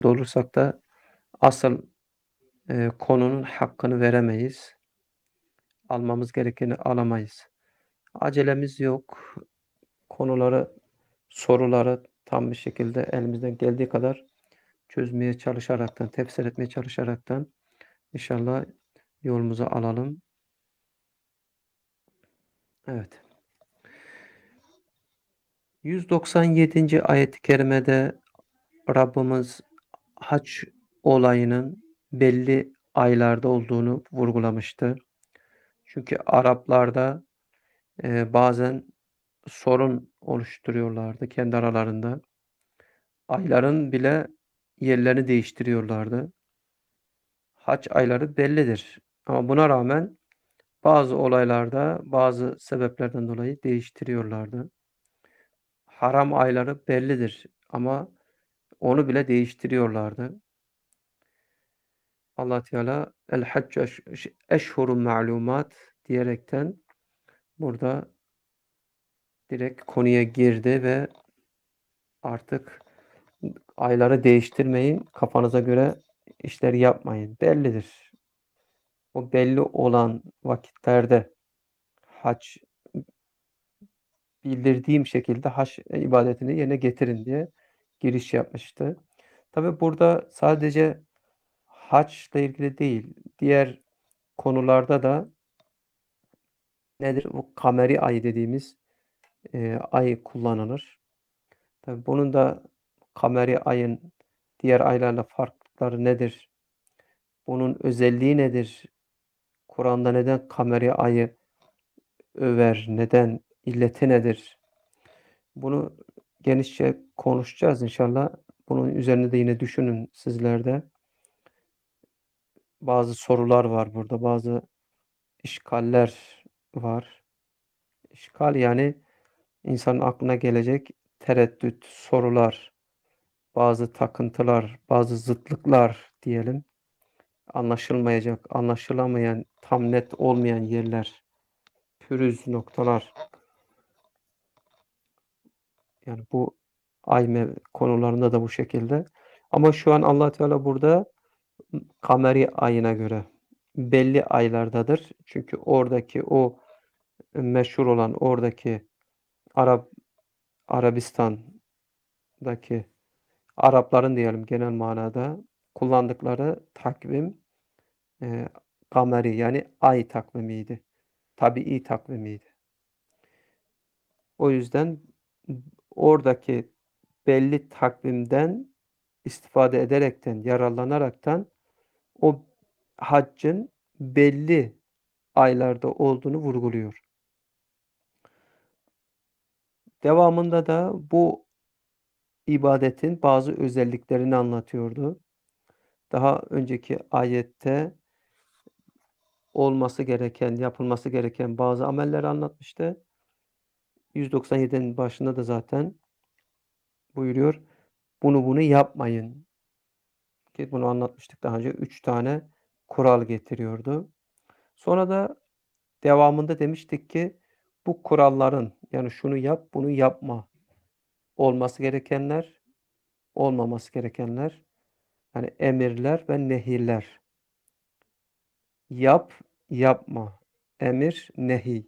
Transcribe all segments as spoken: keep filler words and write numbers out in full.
olursak da asıl, eee, konunun hakkını veremeyiz. Almamız gerekeni alamayız. Acelemiz yok. Konuları, soruları tam bir şekilde elimizden geldiği kadar çözmeye çalışaraktan, tefsir etmeye çalışaraktan inşallah yolumuzu alalım. Evet. yüz doksan yedinci ayet-i kerimede Rabbimiz hac olayının belli aylarda olduğunu vurgulamıştı. Çünkü Araplarda, eee, bazen sorun oluşturuyorlardı kendi aralarında. Ayların bile yerlerini değiştiriyorlardı. Hac ayları bellidir ama buna rağmen bazı olaylarda, bazı sebeplerden dolayı değiştiriyorlardı. Haram ayları bellidir ama onu bile değiştiriyorlardı. Allah Teala el haccu eş eş eşhurun ma'lumat diyerekten burada direkt konuya girdi ve artık ayları değiştirmeyin, kafanıza göre işleri yapmayın. Bellidir. O belli olan vakitlerde hac bildirdiğim şekilde hac ibadetini yerine getirin diye giriş yapmıştı. Tabi burada sadece haçla ilgili değil, diğer konularda da nedir? Bu kameri ay dediğimiz, eee, ay kullanılır. Tabi bunun da kameri ayın diğer aylarla farklılıkları nedir? Bunun özelliği nedir? Kur'an'da neden kameri ayı över? Neden? İlleti nedir? Bunu genişçe konuşacağız inşallah. Bunun üzerine de yine düşünün sizler de. Bazı sorular var burada, bazı işgaller var. İşgal yani insanın aklına gelecek tereddüt, sorular, bazı takıntılar, bazı zıtlıklar diyelim. Anlaşılmayacak, anlaşılamayan, tam net olmayan yerler, pürüz noktalar. Yani bu ay mev konularında da bu şekilde. Ama şu an Allah Teala burada ı kameri ayına göre belli aylardadır. Çünkü oradaki o meşhur olan oradaki Arap Arabistan'daki Arapların diyelim genel manada kullandıkları takvim, eee, kameri yani ay takvimiydi. Tabii takvimiydi. O yüzden ı oradaki belli takvimden istifade ederekten, yararlanaraktan o haccın belli aylarda olduğunu vurguluyor. Devamında da bu ibadetin bazı özelliklerini anlatıyordu. Daha önceki ayette olması gereken, yapılması gereken bazı amelleri anlatmıştı. yüz doksan yedinin başında da zaten buyuruyor, bunu bunu yapmayın. Ki bunu anlatmıştık daha önce. üç tane kural getiriyordu. Sonra da devamında demiştik ki bu kuralların yani şunu yap, bunu yapma. Olması gerekenler, olmaması gerekenler. Yani emirler ve nehirler. Yap, yapma. Emir, nehi.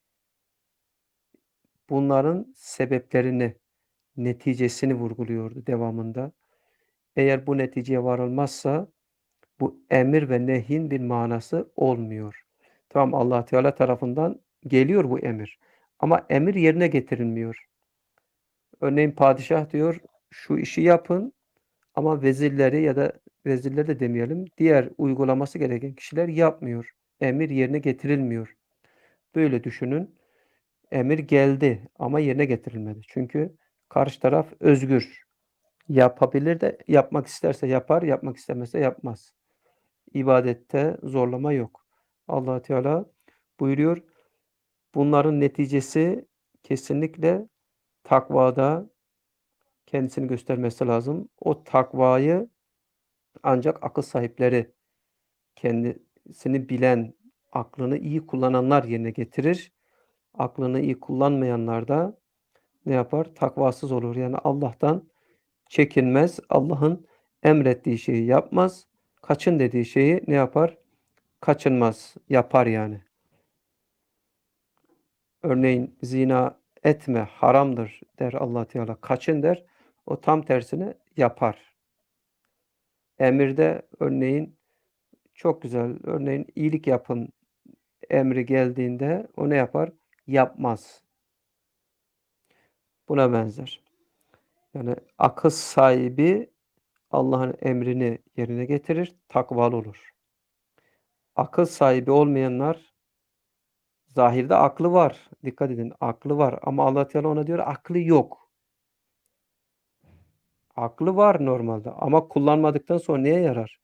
Bunların sebeplerini, neticesini vurguluyordu devamında. Eğer bu neticeye varılmazsa bu emir ve nehyin bir manası olmuyor. Tamam, Allah Teala tarafından geliyor bu emir ama emir yerine getirilmiyor. Örneğin padişah diyor, şu işi yapın ama vezirleri ya da vezirleri de demeyelim, diğer uygulaması gereken kişiler yapmıyor. Emir yerine getirilmiyor. Böyle düşünün. Emir geldi ama yerine getirilmedi. Çünkü karşı taraf özgür. Yapabilir de yapmak isterse yapar, yapmak istemezse yapmaz. İbadette zorlama yok. Allah Teala buyuruyor, bunların neticesi kesinlikle takvada kendisini göstermesi lazım. O takvayı ancak akıl sahipleri, kendisini bilen, aklını iyi kullananlar yerine getirir. Aklını iyi kullanmayanlar da ne yapar? Takvasız olur. Yani Allah'tan çekinmez. Allah'ın Emrettiği şeyi yapmaz. Kaçın dediği şeyi ne yapar? Kaçınmaz. Yapar yani. Örneğin zina etme haramdır der Allah Teala. Kaçın der. O tam tersini yapar. Emirde örneğin çok güzel. Örneğin iyilik yapın emri geldiğinde o ne yapar? Yapmaz. Buna benzer. Yani akıl sahibi Allah'ın emrini yerine getirir, takvalı olur. Akıl sahibi olmayanlar zahirde aklı var. Dikkat edin, aklı var ama Allah Teala ona diyor aklı yok. Aklı var normalde ama kullanmadıktan sonra neye yarar?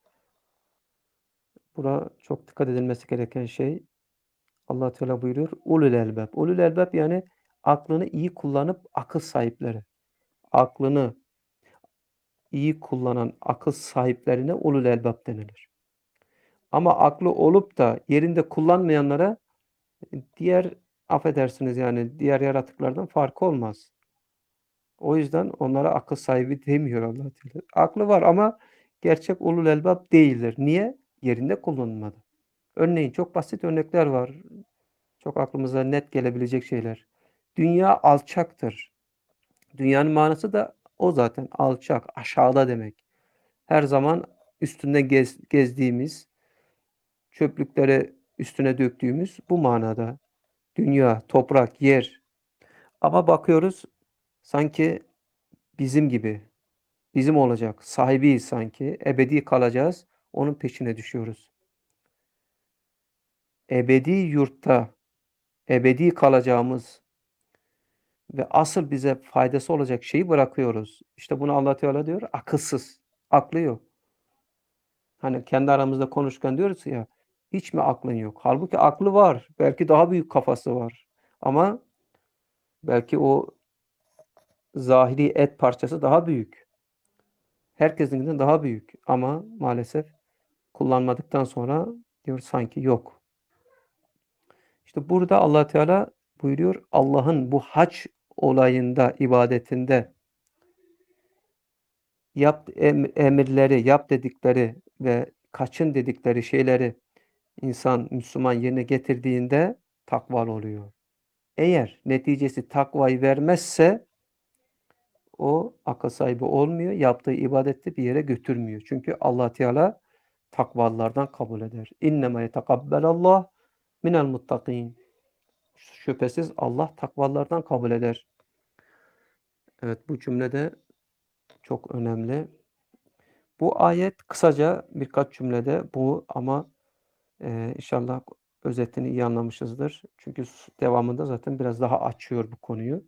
Buna çok dikkat edilmesi gereken şey Allah Teala buyuruyor. Ulul elbab. Ulul elbab yani aklını iyi kullanıp akıl sahipleri. Aklını iyi kullanan akıl sahiplerine ulul elbab denilir. Ama aklı olup da yerinde kullanmayanlara diğer affedersiniz yani diğer yaratıklardan farkı olmaz. O yüzden onlara akıl sahibi demiyor Allah Teala. Aklı var ama gerçek ulul elbab değildir. Niye? Yerinde kullanılmadı. Örneğin çok basit örnekler var. Çok aklımıza net gelebilecek şeyler. Dünya alçaktır. Dünyanın manası da o zaten alçak, aşağıda demek. Her zaman üstünde gez, gezdiğimiz, çöplükleri üstüne döktüğümüz bu manada. Dünya, toprak, yer. Ama bakıyoruz sanki bizim gibi, bizim olacak, sahibiyiz sanki, ebedi kalacağız, onun peşine düşüyoruz. Ebedi yurtta, ebedi kalacağımız ve asıl bize faydası olacak şeyi bırakıyoruz. İşte bunu Allah Teala diyor, akılsız, aklı yok. Hani kendi aramızda konuşurken diyoruz ya, hiç mi aklın yok? Halbuki aklı var, belki daha büyük kafası var. Ama belki o zahiri et parçası daha büyük. Herkesinkinden daha büyük ama maalesef kullanmadıktan sonra diyor sanki yok. İşte burada Allah Teala buyuruyor Allah'ın bu hac olayında, ibadetinde yap em, emirleri, yap dedikleri ve kaçın dedikleri şeyleri insan Müslüman yerine getirdiğinde takvalı oluyor. Eğer neticesi takvayı vermezse o akıl sahibi olmuyor. Yaptığı ibadette bir yere götürmüyor. Çünkü Allah Teala takvalılardan kabul eder. İnnemâ yetekabbelallah minel muttakin. Şüphesiz Allah takvalılardan kabul eder. Evet bu cümle de çok önemli. Bu ayet kısaca birkaç cümlede bu ama e, inşallah özetini iyi anlamışızdır. Çünkü devamında zaten biraz daha açıyor bu konuyu.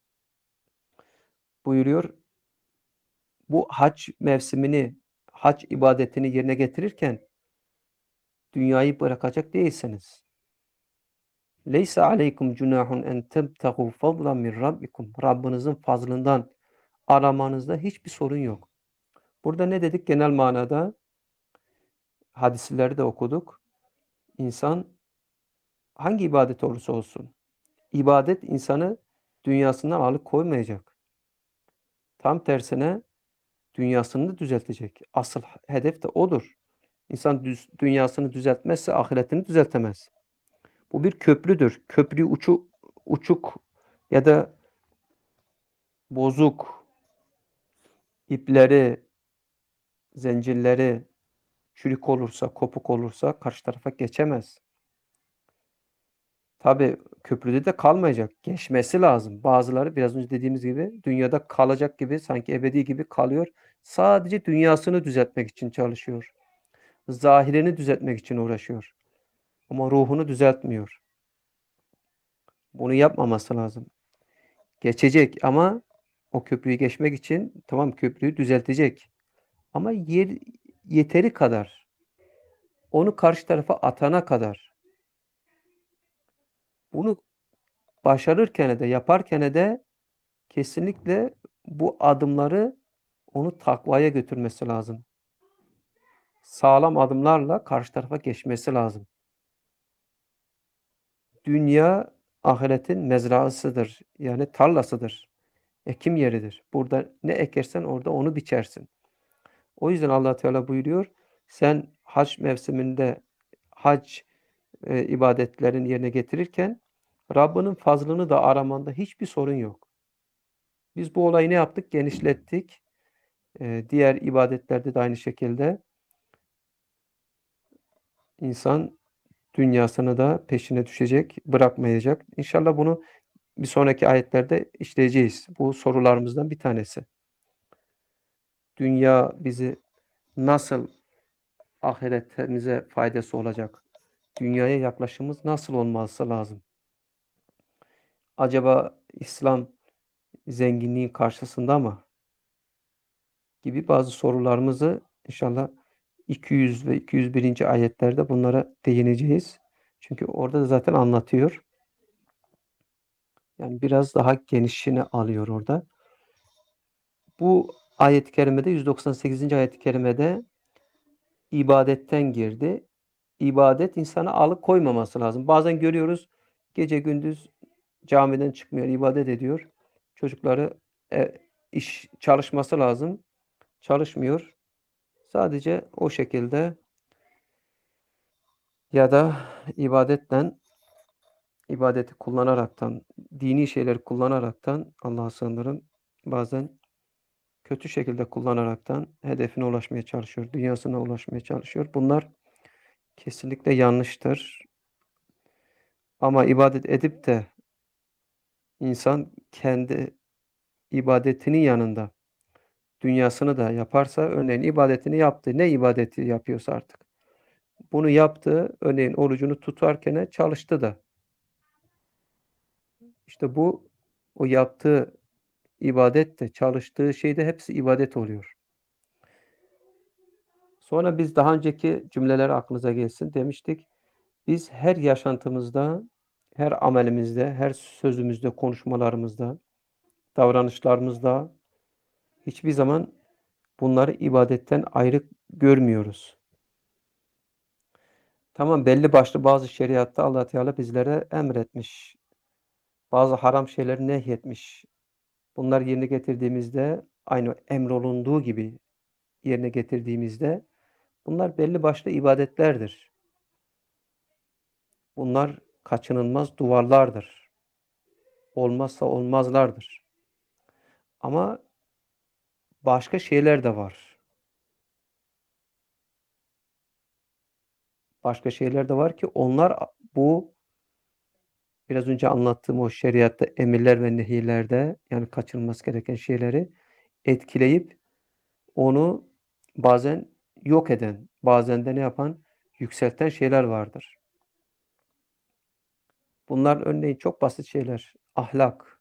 Buyuruyor bu hac mevsimini, hac ibadetini yerine getirirken dünyayı bırakacak değilsiniz. Leysa aleykum cunahun en tebtagu fadlan min rabbikum. Rabbinizin fazlından aramanızda hiçbir sorun yok. Burada ne dedik genel manada? Hadisleri de okuduk. İnsan hangi ibadet olursa olsun, ibadet insanı dünyasından alıkoymayacak. Tam tersine dünyasını da düzeltecek. Asıl hedef de odur. İnsan düz, dünyasını düzeltmezse ahiretini düzeltemez. Bu bir köprüdür. Köprü uçu, uçuk ya da bozuk, ipleri, zincirleri çürük olursa, kopuk olursa karşı tarafa geçemez. Tabii köprüde de kalmayacak. Geçmesi lazım. Bazıları biraz önce dediğimiz gibi dünyada kalacak gibi sanki ebedi gibi kalıyor. Sadece dünyasını düzeltmek için çalışıyor. Zahirini düzeltmek için uğraşıyor. Ama ruhunu düzeltmiyor. Bunu yapmaması lazım. Geçecek ama o köprüyü geçmek için tamam köprüyü düzeltecek. Ama yer, yeteri kadar. Onu karşı tarafa atana kadar. Bunu başarırken de yaparken de kesinlikle bu adımları onu takvaya götürmesi lazım. Sağlam adımlarla karşı tarafa geçmesi lazım. Dünya ahiretin mezrasıdır. Yani tarlasıdır. Ekim yeridir. Burada ne ekersen orada onu biçersin. O yüzden Allah Teala buyuruyor, sen hac mevsiminde hac e, ibadetlerini yerine getirirken Rabbinin fazlını da aramanda hiçbir sorun yok. Biz bu olayı ne yaptık? Genişlettik. E, diğer ibadetlerde de aynı şekilde insan dünyasını da peşine düşecek, bırakmayacak. İnşallah bunu bir sonraki ayetlerde işleyeceğiz. Bu sorularımızdan bir tanesi. Dünya bizi nasıl ahiretimize faydası olacak? Dünyaya yaklaşımımız nasıl olması lazım? Acaba İslam zenginliğin karşısında mı? Gibi bazı sorularımızı inşallah iki yüz ve iki yüz birinci ayetlerde bunlara değineceğiz. Çünkü orada da zaten anlatıyor. Yani biraz daha genişini alıyor orada. Bu ayet-i kerimede yüz doksan sekizinci ayet-i kerimede ibadetten girdi. İbadet insana alıkoymaması lazım. Bazen görüyoruz gece gündüz camiden çıkmıyor, ibadet ediyor. Çocukları e, iş çalışması lazım. Çalışmıyor. Sadece o şekilde ya da ibadetten ibadeti kullanaraktan, dini şeyleri kullanaraktan Allah'a sığınırım. Bazen kötü şekilde kullanaraktan hedefine ulaşmaya çalışıyor, dünyasına ulaşmaya çalışıyor. Bunlar kesinlikle yanlıştır. Ama ibadet edip de insan kendi ibadetinin yanında dünyasını da yaparsa, örneğin ibadetini yaptı. Ne ibadeti yapıyorsa artık. Bunu yaptı, örneğin orucunu tutarken çalıştı da. İşte bu o yaptığı ibadet de, çalıştığı şey de hepsi ibadet oluyor. Sonra biz daha önceki cümleler aklınıza gelsin demiştik. Biz her yaşantımızda, her amelimizde, her sözümüzde, konuşmalarımızda, davranışlarımızda hiçbir zaman bunları ibadetten ayrı görmüyoruz. Tamam, belli başlı bazı şeriatta Allah Teala bizlere emretmiş. Bazı haram şeyleri nehyetmiş. Bunlar yerine getirdiğimizde aynı emrolunduğu gibi yerine getirdiğimizde bunlar belli başlı ibadetlerdir. Bunlar kaçınılmaz duvarlardır. Olmazsa olmazlardır. Ama başka şeyler de var. Başka şeyler de var ki onlar bu biraz önce anlattığım o şeriatta emirler ve nehiylerde yani kaçınılması gereken şeyleri etkileyip onu bazen yok eden, bazen de ne yapan? Yükselten şeyler vardır. Bunlar örneğin çok basit şeyler. Ahlak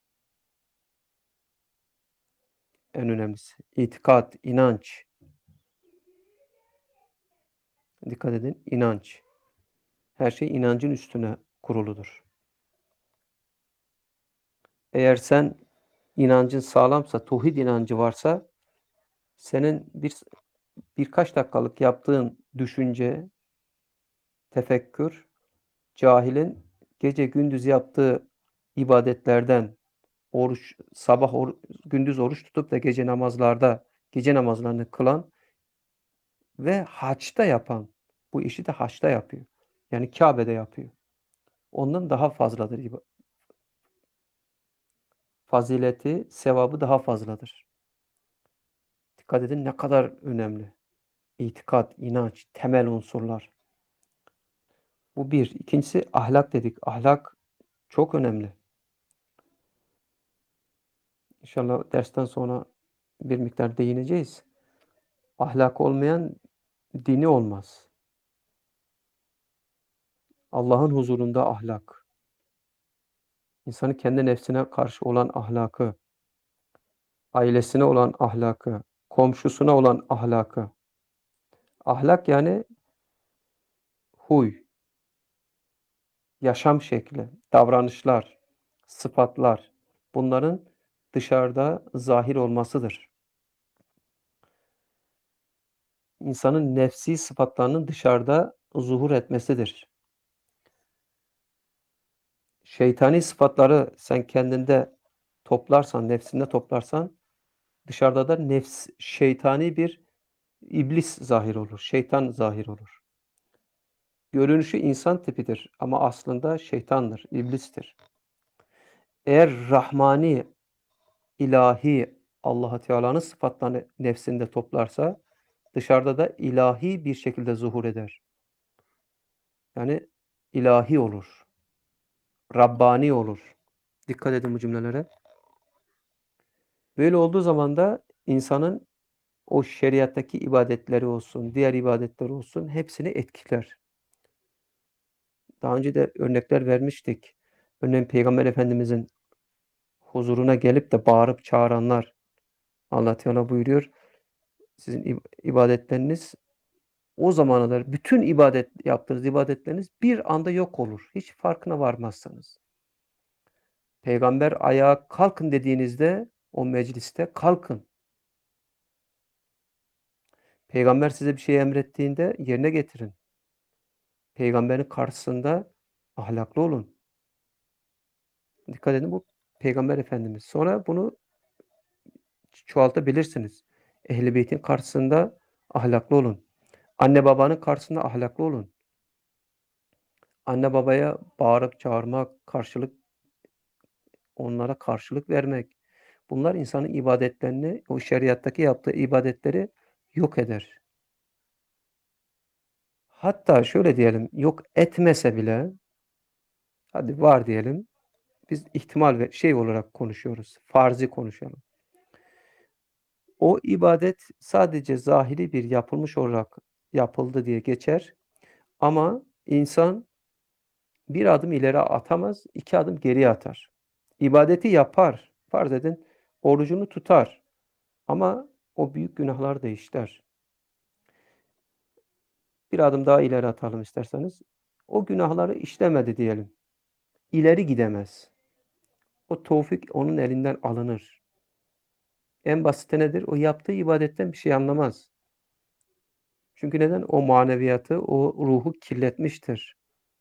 en önemlisi. İtikat, inanç. Dikkat edin, inanç. Her şey inancın üstüne kuruludur. Eğer sen inancın sağlamsa, tauhid inancı varsa senin bir birkaç dakikalık yaptığın düşünce, tefekkür, cahilin gece gündüz yaptığı ibadetlerden, oruç, sabah or, gündüz oruç tutup da gece namazlarda, gece namazlarını kılan ve haçta yapan, bu işi de haçta yapıyor. Yani Kabe'de yapıyor. Ondan daha fazladır. Fazileti, sevabı daha fazladır. Dikkat edin ne kadar önemli. İtikat, inanç, temel unsurlar. Bu bir. İkincisi ahlak dedik. Ahlak çok önemli. İnşallah dersten sonra bir miktar değineceğiz. Ahlak olmayan dini olmaz. Allah'ın huzurunda ahlak. İnsanın kendi nefsine karşı olan ahlakı, ailesine olan ahlakı, komşusuna olan ahlakı. Ahlak yani huy, yaşam şekli, davranışlar, sıfatlar. Bunların dışarıda zahir olmasıdır. İnsanın nefsi sıfatlarının dışarıda zuhur etmesidir. Şeytani sıfatları sen kendinde toplarsan, nefsinde toplarsan dışarıda da nefs şeytani bir İblis zahir olur, şeytan zahir olur. Görünüşü insan tipidir ama aslında şeytandır, iblistir. Eğer rahmani, ilahi Allah Teala'nın sıfatlarını nefsinde toplarsa dışarıda da ilahi bir şekilde zuhur eder. Yani ilahi olur, Rabbani olur. Dikkat edin bu cümlelere. Böyle olduğu zaman da insanın o şeriattaki ibadetleri olsun, diğer ibadetler olsun hepsini etkiler. Daha önce de örnekler vermiştik. Örneğin Peygamber Efendimizin huzuruna gelip de bağırıp çağıranlar, Allah Teala buyuruyor, sizin ib ibadetleriniz o zamana kadar bütün ibadet yaptığınız ibadetleriniz bir anda yok olur. Hiç farkına varmazsınız. Peygamber ayağa kalkın dediğinizde o mecliste kalkın. Peygamber size bir şey emrettiğinde yerine getirin. Peygamberin karşısında ahlaklı olun. Dikkat edin bu Peygamber Efendimiz. Sonra bunu çoğaltabilirsiniz. Ehl-i Beyt'in karşısında ahlaklı olun. Anne babanın karşısında ahlaklı olun. Anne babaya bağırıp çağırmak, karşılık onlara karşılık vermek. Bunlar insanın ibadetlerini, o şeriattaki yaptığı ibadetleri yok eder. Hatta şöyle diyelim, yok etmese bile, hadi var diyelim, biz ihtimal ve şey olarak konuşuyoruz, farzi konuşalım. O ibadet sadece zahiri bir yapılmış olarak yapıldı diye geçer ama insan bir adım ileri atamaz, iki adım geriye atar. İbadeti yapar, farz edin, orucunu tutar ama o büyük günahları da işler. Bir adım daha ileri atalım isterseniz. O günahları işlemedi diyelim. İleri gidemez. O tevfik onun elinden alınır. En basiti nedir? O yaptığı ibadetten bir şey anlamaz. Çünkü neden? O maneviyatı, o ruhu kirletmiştir.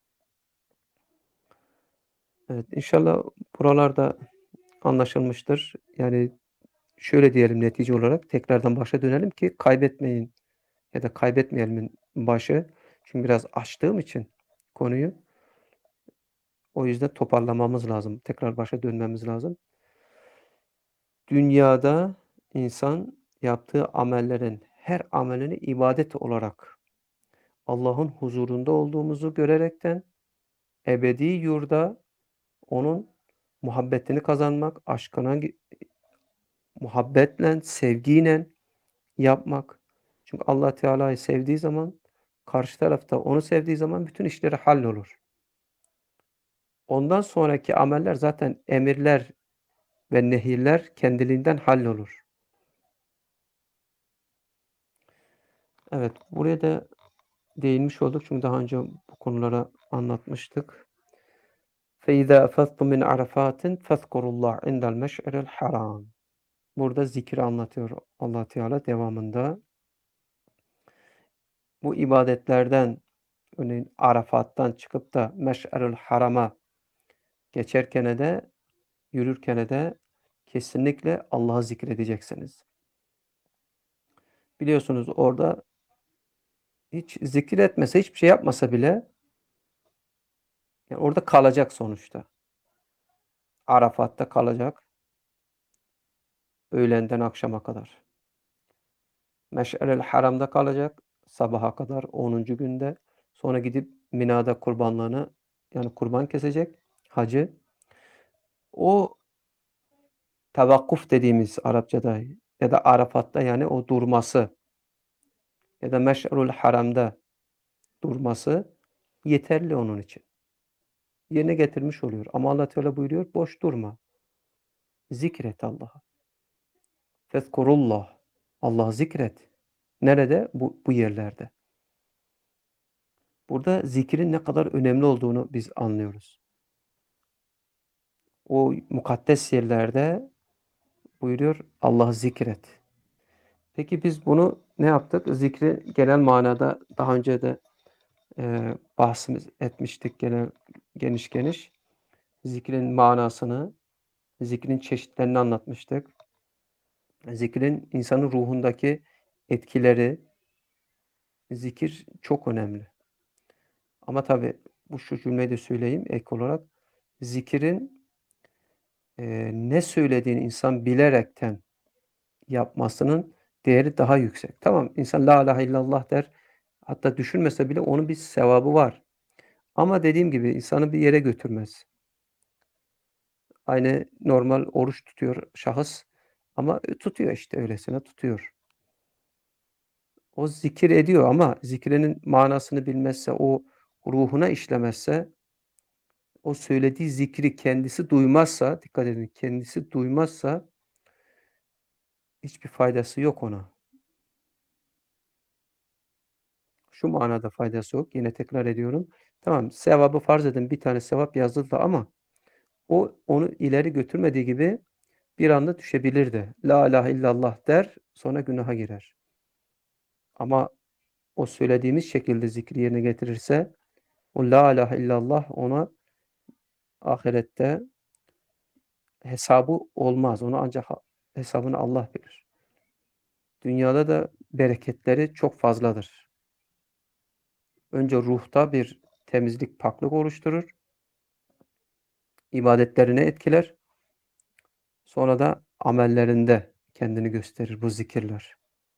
Evet, inşallah buralarda anlaşılmıştır. Yani şöyle diyelim netice olarak tekrardan başa dönelim ki kaybetmeyin ya da kaybetmeyelim başı. Çünkü biraz açtığım için konuyu o yüzden toparlamamız lazım. Tekrar başa dönmemiz lazım. Dünyada insan yaptığı amellerin her amelini ibadet olarak Allah'ın huzurunda olduğumuzu görerekten ebedi yurda onun muhabbetini kazanmak, aşkına muhabbetle, sevgiyle yapmak. Çünkü Allah Teala'yı sevdiği zaman, karşı tarafta onu sevdiği zaman bütün işleri hallolur. Ondan sonraki ameller zaten emirler ve nehirler kendiliğinden hallolur. Evet, buraya da değinmiş olduk çünkü daha önce bu konulara anlatmıştık. فَاِذَا أَفَضْتُمْ مِنْ عَرَفَاتٍ فَاذْكُرُوا اللّٰهَ عِنْدَ الْمَشْعِرِ الْحَرَامِ. Burada zikri anlatıyor Allah Teala devamında. Bu ibadetlerden örneğin Arafat'tan çıkıp da Meş'erül Haram'a geçerken de yürürken de kesinlikle Allah'ı zikredeceksiniz. Biliyorsunuz orada hiç zikir etmese, hiçbir şey yapmasa bile yani orada kalacak sonuçta. Arafat'ta kalacak öğlenden akşama kadar. Meş'erel Haram'da kalacak sabaha kadar onuncu günde. Sonra gidip Mina'da kurbanlarını yani kurban kesecek hacı. O tevakkuf dediğimiz Arapçada ya da Arafat'ta yani o durması ya da Meş'erul Haram'da durması yeterli onun için. Yerine getirmiş oluyor. Ama Allah Teala buyuruyor boş durma. Zikret Allah'ı. Fezkurullah. Allah'ı zikret. Nerede? Bu, bu yerlerde. Burada zikrin ne kadar önemli olduğunu biz anlıyoruz. O mukaddes yerlerde buyuruyor Allah'ı zikret. Peki biz bunu ne yaptık? Zikri genel manada daha önce de e, bahsimiz etmiştik genel, geniş geniş. Zikrin manasını, zikrin çeşitlerini anlatmıştık. Zikrin insanın ruhundaki etkileri, Zikir çok önemli. Ama tabii bu şu cümleyi de söyleyeyim ek olarak. Zikirin, eee, ne söylediğini insan bilerekten yapmasının değeri daha yüksek. Tamam, insan la ilahe illallah der. Hatta düşünmese bile onun bir sevabı var. Ama dediğim gibi insanı bir yere götürmez. Aynı normal oruç tutuyor şahıs ama, eee, tutuyor işte öylesine tutuyor. O zikir ediyor ama zikrinin manasını bilmezse, o ruhuna işlemezse, o söylediği zikri kendisi duymazsa, dikkat edin, kendisi duymazsa hiçbir faydası yok ona. Şu manada faydası yok, yine tekrar ediyorum. Tamam, sevabı farz edin bir tane sevap yazıldı ama o onu ileri götürmediği gibi bir anda düşebilir de. La ilahe illallah der, sonra günaha girer. Ama o söylediğimiz şekilde zikri yerine getirirse o la ilahe illallah ona ahirette hesabı olmaz. Onu ancak ha hesabını Allah bilir. Dünyada da bereketleri çok fazladır. Önce ruhta bir temizlik, paklık oluşturur, ibadetlerini etkiler, sonra da amellerinde kendini gösterir bu zikirler.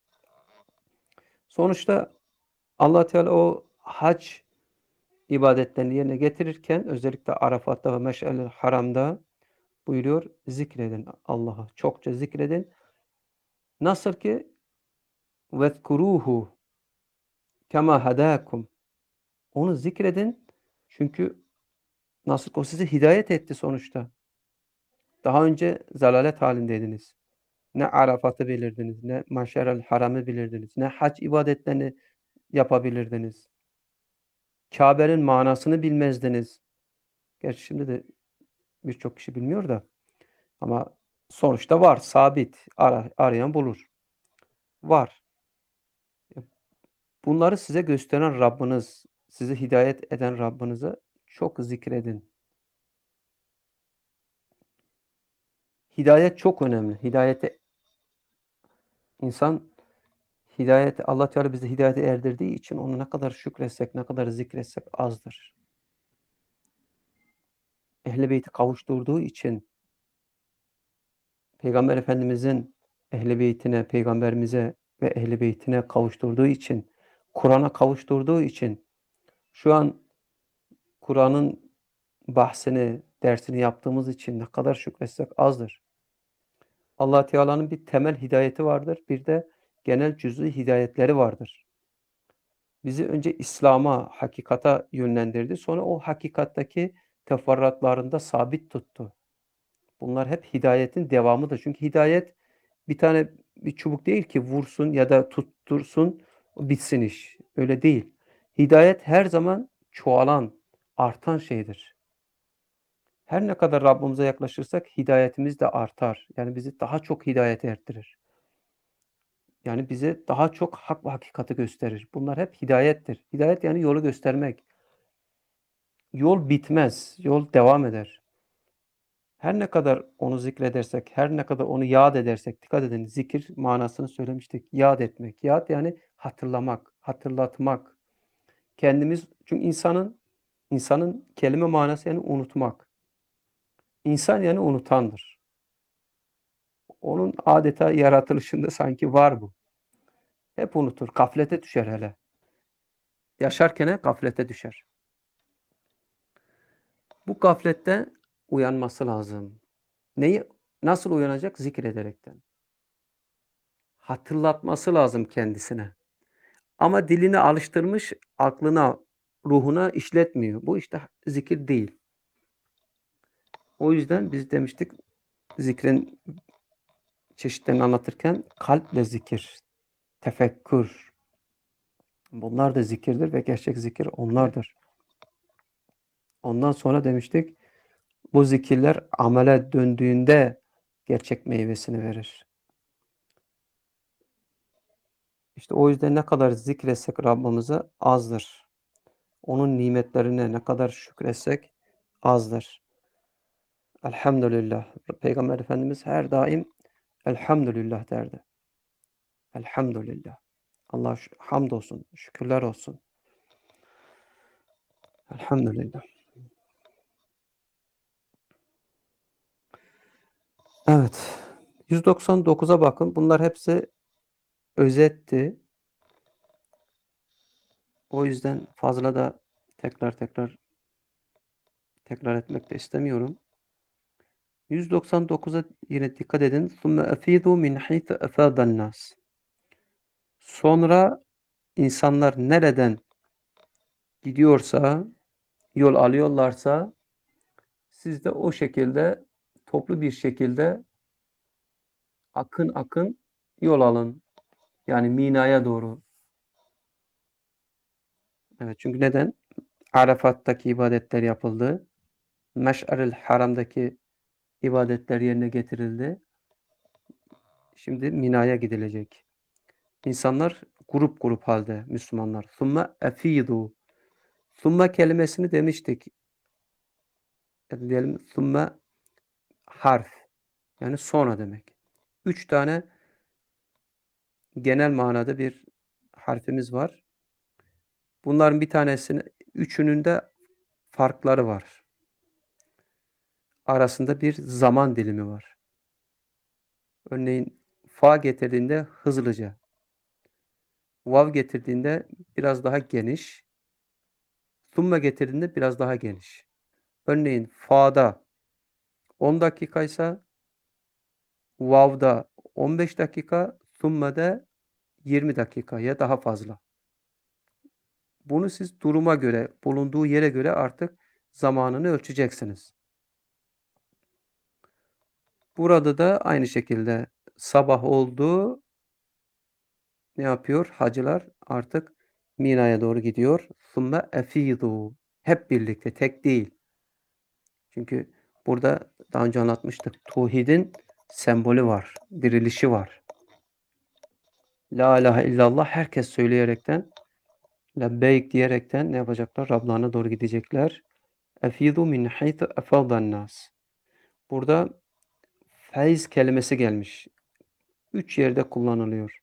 Sonuçta Allah Teala o hac ibadetlerini yerine getirirken özellikle Arafat'ta ve Meş'er-i Haram'da buyuruyor, zikredin Allah'ı, çokça zikredin. Nasıl ki "Vezkuruhu kema hedâkum." Onu zikredin çünkü nasıl ki o sizi hidayet etti sonuçta. Daha önce zalalet halindeydiniz. Ne Arafat'ı bilirdiniz, ne Meş'er-el Haram'ı bilirdiniz, ne hac ibadetlerini yapabilirdiniz. Kâbe'nin manasını bilmezdiniz. Gerçi şimdi de birçok kişi bilmiyor da ama sonuçta var, sabit. Ara arayan bulur. Var. Bunları size gösteren Rabbiniz, sizi hidayet eden Rabbinizi çok zikredin. Hidayet çok önemli. Hidayete insan hidayete Allah Teala bizi hidayete erdirdiği için onu ne kadar şükretsek, ne kadar zikretsek azdır. Ehl-i Beyt'i kavuşturduğu için Peygamber Efendimizin Ehl-i Beyt'ine, Peygamberimize ve Ehl-i Beyt'ine kavuşturduğu için, Kur'an'a kavuşturduğu için şu an Kur'an'ın bahsini, dersini yaptığımız için ne kadar şükretsek azdır. Allah Teala'nın bir temel hidayeti vardır, bir de genel cüz'i hidayetleri vardır. Bizi önce İslam'a, hakikata yönlendirdi. Sonra o hakikattaki teferruatlarında sabit tuttu. Bunlar hep hidayetin devamıdır. Çünkü hidayet bir tane bir çubuk değil ki vursun ya da tuttursun, bitsin iş. Öyle değil. Hidayet her zaman çoğalan, artan şeydir. Her ne kadar Rabbimize yaklaşırsak hidayetimiz de artar. Yani bizi daha çok hidayete erdirir. Yani bize daha çok hak ve hakikati gösterir. Bunlar hep hidayettir. Hidayet yani yolu göstermek. Yol bitmez, yol devam eder. Her ne kadar onu zikredersek, her ne kadar onu yad edersek, dikkat edin zikir manasını söylemiştik. Yad etmek. Yad yani hatırlamak, hatırlatmak. Kendimiz çünkü insanın insanın kelime manası yani unutmak. İnsan yani unutandır. Onun adeta yaratılışında sanki var bu. Hep unutur, gaflete düşer hele. Yaşarken gaflete düşer. Bu gaflette uyanması lazım. Neyi nasıl uyanacak? Zikrederekten. Hatırlatması lazım kendisine. Ama dilini alıştırmış, aklına, ruhuna işletmiyor. Bu işte zikir değil. O yüzden biz demiştik, zikrin çeşitlerini anlatırken kalple zikir, tefekkür, bunlar da zikirdir ve gerçek zikir onlardır. Ondan sonra demiştik, bu zikirler amele döndüğünde gerçek meyvesini verir. İşte o yüzden ne kadar zikretsek Rabbimizi azdır. Onun nimetlerine ne kadar şükretsek azdır. Elhamdülillah. Peygamber Efendimiz her daim elhamdülillah derdi. Elhamdülillah. Allah'a şü hamdolsun, şükürler olsun. Elhamdülillah. Evet, yüz doksan dokuza bakın. Bunlar hepsi özetti. O yüzden fazla da tekrar tekrar tekrar etmek de istemiyorum. yüz doksan dokuza yine dikkat edin. ثُمَّ أَفِيضُوا مِنْ حَيْثُ أَفَاضَ النَّاسُ. Sonra insanlar nereden gidiyorsa, yol alıyorlarsa siz de o şekilde toplu bir şekilde akın akın yol alın. Yani Mina'ya doğru. Evet, çünkü neden? Arafat'taki ibadetler yapıldı. Meş'aril Haram'daki ibadetler yerine getirildi. Şimdi Mina'ya gidilecek. İnsanlar grup grup halde Müslümanlar. Sümme efidu. Sümme kelimesini demiştik. E, Diyelim sümme harf. Yani sonra demek. Üç tane genel manada bir harfimiz var. Bunların bir tanesinin, üçünün de farkları var. Arasında bir zaman dilimi var. Örneğin fa getirdiğinde hızlıca. Vav getirdiğinde biraz daha geniş. Thumme getirdiğinde biraz daha geniş. Örneğin fa'da on dakikaysa vav'da on beş dakika, thumme'de yirmi dakika ya daha fazla. Bunu siz duruma göre, bulunduğu yere göre artık zamanını ölçeceksiniz. Burada da aynı şekilde sabah oldu. Ne yapıyor? Hacılar artık Mina'ya doğru gidiyor. ثُمَّ اَفِيضُوا. Hep birlikte, tek değil. Çünkü burada daha önce anlatmıştık. Tauhidin sembolü var, dirilişi var. La ilahe illallah herkes söyleyerekten, lebbeyk diyerekten ne yapacaklar? Rablarına doğru gidecekler. اَفِيضُوا مِنْ حَيْثُ اَفَاضَ النَّاسِ. Burada feyz kelimesi gelmiş. Üç yerde kullanılıyor.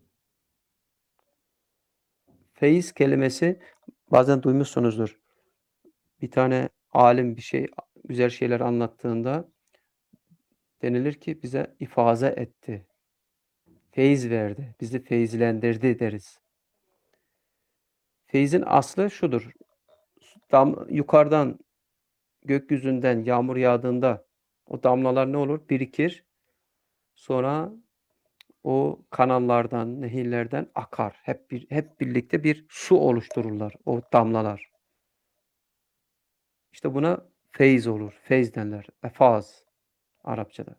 Feyiz kelimesi bazen duymuşsunuzdur. Bir tane alim bir şey, güzel şeyler anlattığında denilir ki bize ifaze etti. Feyiz verdi, bizi feyizlendirdi deriz. Feyizin aslı şudur. Dam, yukarıdan, gökyüzünden yağmur yağdığında o damlalar ne olur? Birikir. Sonra o kanallardan, nehirlerden akar. Hep bir, hep birlikte bir su oluştururlar o damlalar. İşte buna feyiz olur. Feyz denler. Efaz Arapçada.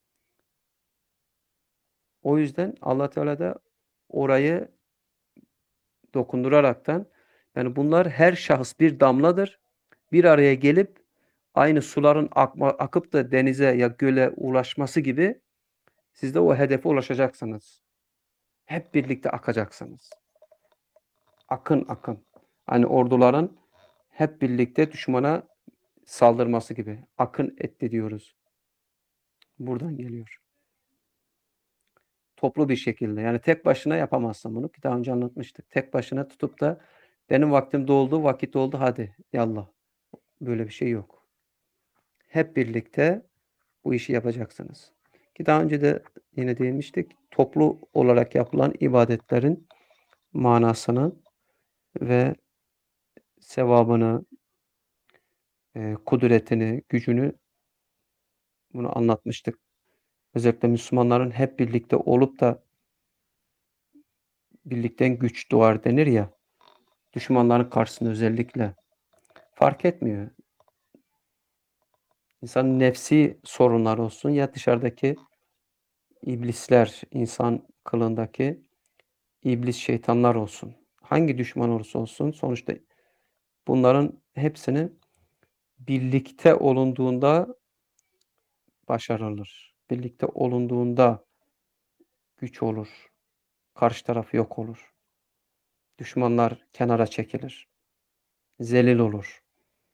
O yüzden Allah Teala da orayı dokunduraraktan yani bunlar her şahıs bir damladır. Bir araya gelip aynı suların akma, akıp da denize ya göle ulaşması gibi siz de o hedefe ulaşacaksınız. Hep birlikte akacaksınız. Akın akın. Hani orduların hep birlikte düşmana saldırması gibi. Akın etti diyoruz. Buradan geliyor. Toplu bir şekilde. Yani tek başına yapamazsın bunu ki daha önce anlatmıştık. Tek başına tutup da benim vaktim doldu, vakit oldu hadi yallah. Böyle bir şey yok. Hep birlikte bu işi yapacaksınız. Ki daha önce de yine değinmiştik. Toplu olarak yapılan ibadetlerin manasını ve sevabını, eee, kudretini, gücünü bunu anlatmıştık. Özellikle Müslümanların hep birlikte olup da birlikten güç doğar denir ya. Düşmanların karşısında özellikle fark etmiyor. İnsanın nefsi sorunlar olsun ya dışarıdaki iblisler, insan kılığındaki iblis şeytanlar olsun. Hangi düşman olursa olsun sonuçta bunların hepsini birlikte olunduğunda başarılır. Birlikte olunduğunda güç olur. Karşı taraf yok olur. Düşmanlar kenara çekilir. Zelil olur.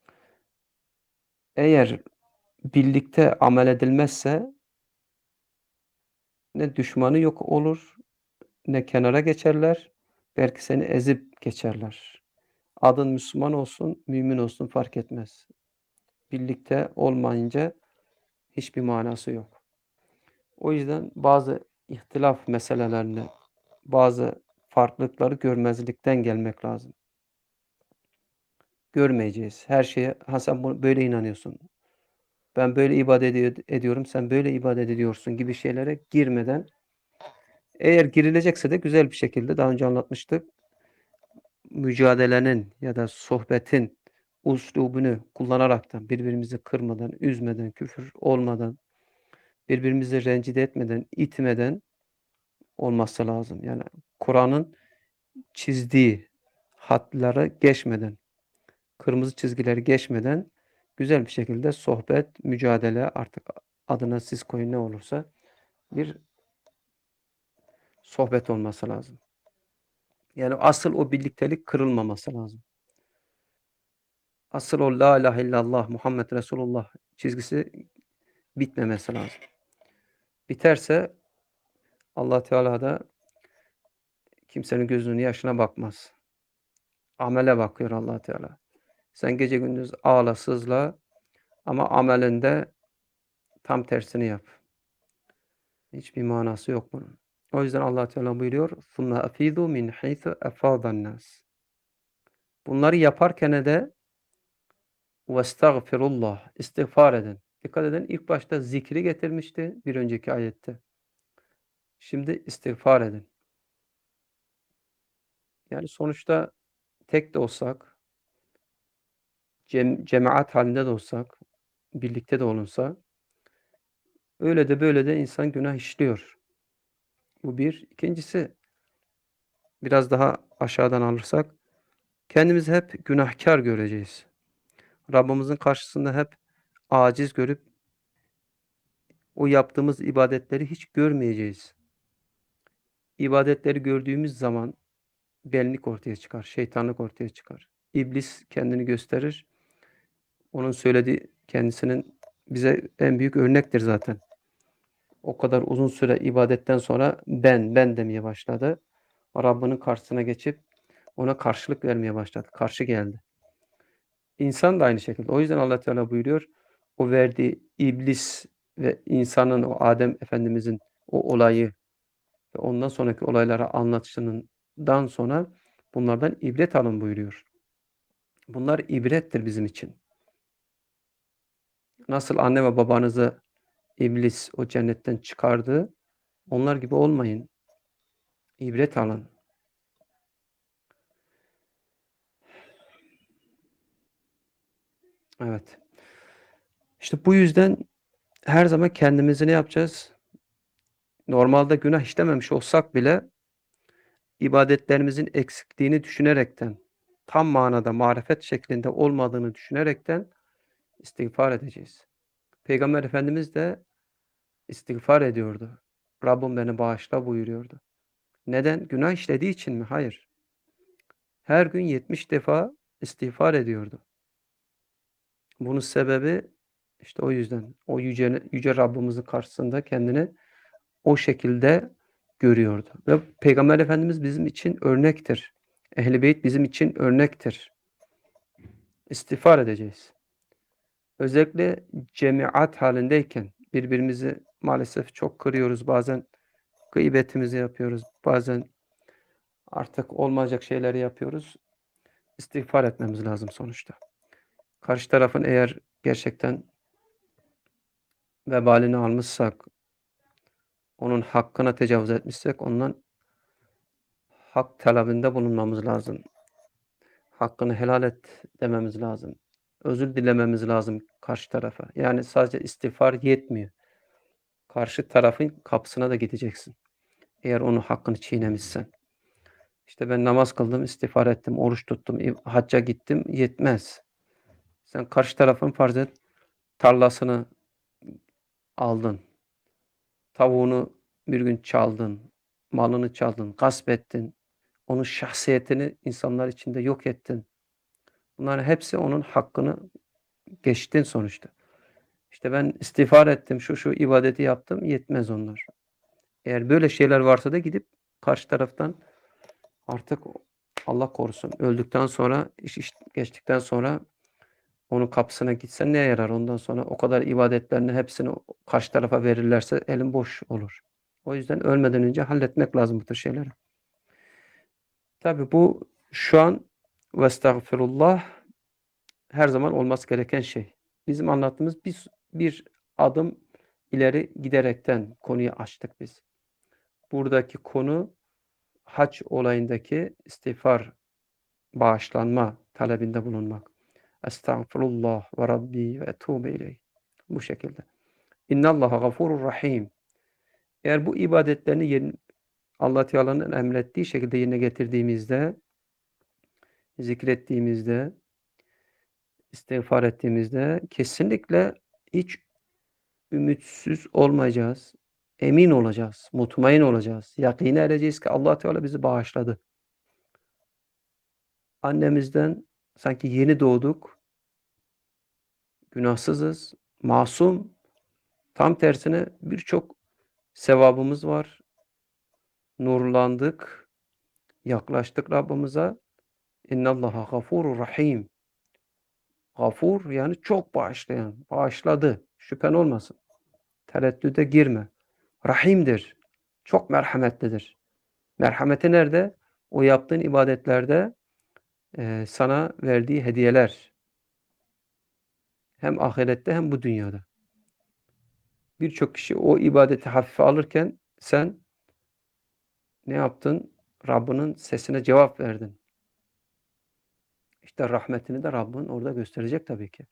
Eğer birlikte amel edilmezse ne düşmanı yok olur, ne kenara geçerler, Belki seni ezip geçerler. Adın Müslüman olsun, mümin olsun fark etmez. Birlikte olmayınca hiçbir manası yok. O yüzden bazı ihtilaf meselelerini, bazı farklılıkları görmezlikten gelmek lazım. Görmeyeceğiz. Her şeye, ha sen bunu böyle inanıyorsun. Ben böyle ibadet ediyor, ediyorum, sen böyle ibadet ediyorsun gibi şeylere girmeden, eğer girilecekse de güzel bir şekilde, daha önce anlatmıştık, mücadelenin ya da sohbetin üslubunu kullanaraktan, birbirimizi kırmadan, üzmeden, küfür olmadan, birbirimizi rencide etmeden, itmeden olması lazım. Yani Kur'an'ın çizdiği hatları geçmeden, kırmızı çizgileri geçmeden güzel bir şekilde sohbet, mücadele, artık adına siz koyun ne olursa, bir sohbet olması lazım. Yani asıl o birliktelik kırılmaması lazım. Asıl o la ilahe illallah Muhammed Resulullah çizgisi bitmemesi lazım. Biterse Allah Teala da kimsenin gözünün yaşına bakmaz. Amele bakıyor Allah Teala. Sen gece gündüz ağla, sızla ama amelinde tam tersini yap. Hiçbir manası yok bunun. O yüzden Allah Teala buyuruyor: "Thumma afidu min haythu afada'an nas." Bunları yaparken de "Vestagfirullah." İstiğfar edin. Dikkat edin, ilk başta zikri getirmişti bir önceki ayette. Şimdi istiğfar edin. Yani sonuçta tek de olsak, cem cemaat halinde de olsak, birlikte de olunsa, öyle de böyle de insan günah işliyor. Bu bir. İkincisi, biraz daha aşağıdan alırsak, kendimizi hep günahkar göreceğiz. Rabbimizin karşısında hep aciz görüp o yaptığımız ibadetleri hiç görmeyeceğiz. İbadetleri gördüğümüz zaman benlik ortaya çıkar, şeytanlık ortaya çıkar. İblis kendini gösterir. Onun söylediği kendisinin bize en büyük örnektir zaten. O kadar uzun süre ibadetten sonra ben, ben demeye başladı. Rabbinin karşısına geçip ona karşılık vermeye başladı. Karşı geldi. İnsan da aynı şekilde. O yüzden Allah Teala buyuruyor, o verdiği iblis ve insanın, o Adem Efendimizin o olayı ve ondan sonraki olaylara anlatışından sonra bunlardan ibret alın buyuruyor. Bunlar ibrettir bizim için. Nasıl anne ve babanızı iblis o cennetten çıkardı, onlar gibi olmayın. İbret alın. Evet. İşte bu yüzden her zaman kendimizi ne yapacağız? Normalde günah işlememiş olsak bile ibadetlerimizin eksikliğini düşünerekten, tam manada marifet şeklinde olmadığını düşünerekten istiğfar edeceğiz. Peygamber Efendimiz de istiğfar ediyordu. Rabbim beni bağışla buyuruyordu. Neden? Günah işlediği için mi? Hayır. Her gün yetmiş defa istiğfar ediyordu. Bunun sebebi işte o yüzden. O yüce, yüce Rabbimizin karşısında kendini o şekilde görüyordu. Ve Peygamber Efendimiz bizim için örnektir. Ehl-i Beyt bizim için örnektir. İstiğfar edeceğiz. Özellikle cemaat halindeyken birbirimizi maalesef çok kırıyoruz. Bazen gıybetimizi yapıyoruz. Bazen artık olmayacak şeyleri yapıyoruz. İstiğfar etmemiz lazım sonuçta. Karşı tarafın eğer gerçekten vebalini almışsak, onun hakkına tecavüz etmişsek ondan hak talebinde bulunmamız lazım. Hakkını helal et dememiz lazım. Özür dilememiz lazım karşı tarafa. Yani sadece istiğfar yetmiyor. Karşı tarafın kapısına da gideceksin. Eğer onun hakkını çiğnemişsen. İşte ben namaz kıldım, istiğfar ettim, oruç tuttum, hacca gittim, yetmez. Sen karşı tarafın farz et, tarlasını aldın, tavuğunu bir gün çaldın, malını çaldın, gasp ettin, onun şahsiyetini insanlar içinde yok ettin. Bunların hepsi onun hakkını geçtin sonuçta. İşte ben istiğfar ettim, şu şu ibadeti yaptım, yetmez onlar. Eğer böyle şeyler varsa da gidip karşı taraftan Artık Allah korusun öldükten sonra, iş iş geçtikten sonra onun kapısına gitsen neye yarar? Ondan sonra o kadar ibadetlerini hepsini karşı tarafa verirlerse elin boş olur. O yüzden ölmeden önce halletmek lazım bu tür şeyleri. Tabii bu şu an vestağfirullah her zaman olması gereken şey. Bizim anlattığımız bir, bir adım ileri giderekten konuyu açtık biz. Buradaki konu hac olayındaki istiğfar, bağışlanma talebinde bulunmak. Estağfurullah ve Rabbi ve etûbe ileyh. Bu şekilde. İnnallaha gafurur rahim. Eğer bu ibadetlerini yerin, Allah Teala'nın emrettiği şekilde yerine getirdiğimizde, zikrettiğimizde, istiğfar ettiğimizde kesinlikle hiç ümitsiz olmayacağız. Emin olacağız, mutmain olacağız. Yakine ereceğiz ki Allah Teala bizi bağışladı. Annemizden sanki yeni doğduk, günahsızız, masum. Tam tersine birçok sevabımız var. Nurlandık, yaklaştık Rabbimize. İnnallaha gafurur rahim. Gafur yani çok bağışlayan, bağışladı. Şüphen olmasın. Tereddüde girme. Rahimdir. Çok merhametlidir. Merhameti nerede? O yaptığın ibadetlerde e, sana verdiği hediyeler. Hem ahirette hem bu dünyada. Birçok kişi o ibadeti hafife alırken sen ne yaptın? Rabbinin sesine cevap verdin. İşte rahmetini de Rabbin orada gösterecek tabii ki.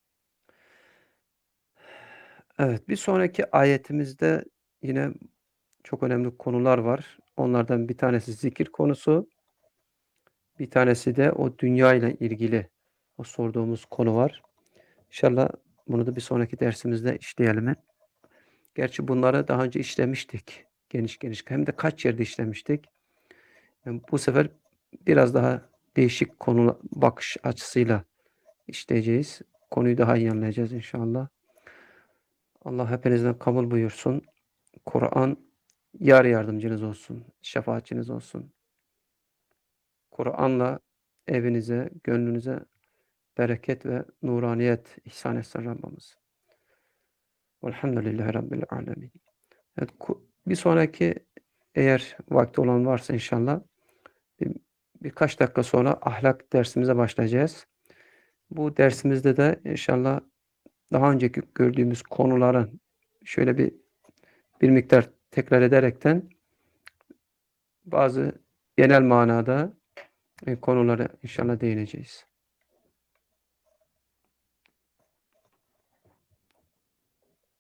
Evet, bir sonraki ayetimizde yine çok önemli konular var. Onlardan bir tanesi zikir konusu. Bir tanesi de o dünya ile ilgili o sorduğumuz konu var. İnşallah bunu da bir sonraki dersimizde işleyelim. Gerçi bunları daha önce işlemiştik. Geniş geniş. Hem de kaç yerde işlemiştik. Yani bu sefer biraz daha değişik konu bakış açısıyla işleyeceğiz. Konuyu daha iyi anlayacağız inşallah. Allah hepinizden kabul buyursun. Kur'an yar yardımcınız olsun. Şefaatçiniz olsun. Kur'an'la evinize, gönlünüze bereket ve nuraniyet ihsan etsin Rabbimiz. Velhamdülillahi Rabbil alemin. Evet, bir sonraki eğer vakti olan varsa inşallah bir, birkaç dakika sonra ahlak dersimize başlayacağız. Bu dersimizde de inşallah daha önceki gördüğümüz konuların şöyle bir bir miktar tekrar ederekten bazı genel manada e, konulara inşallah değineceğiz.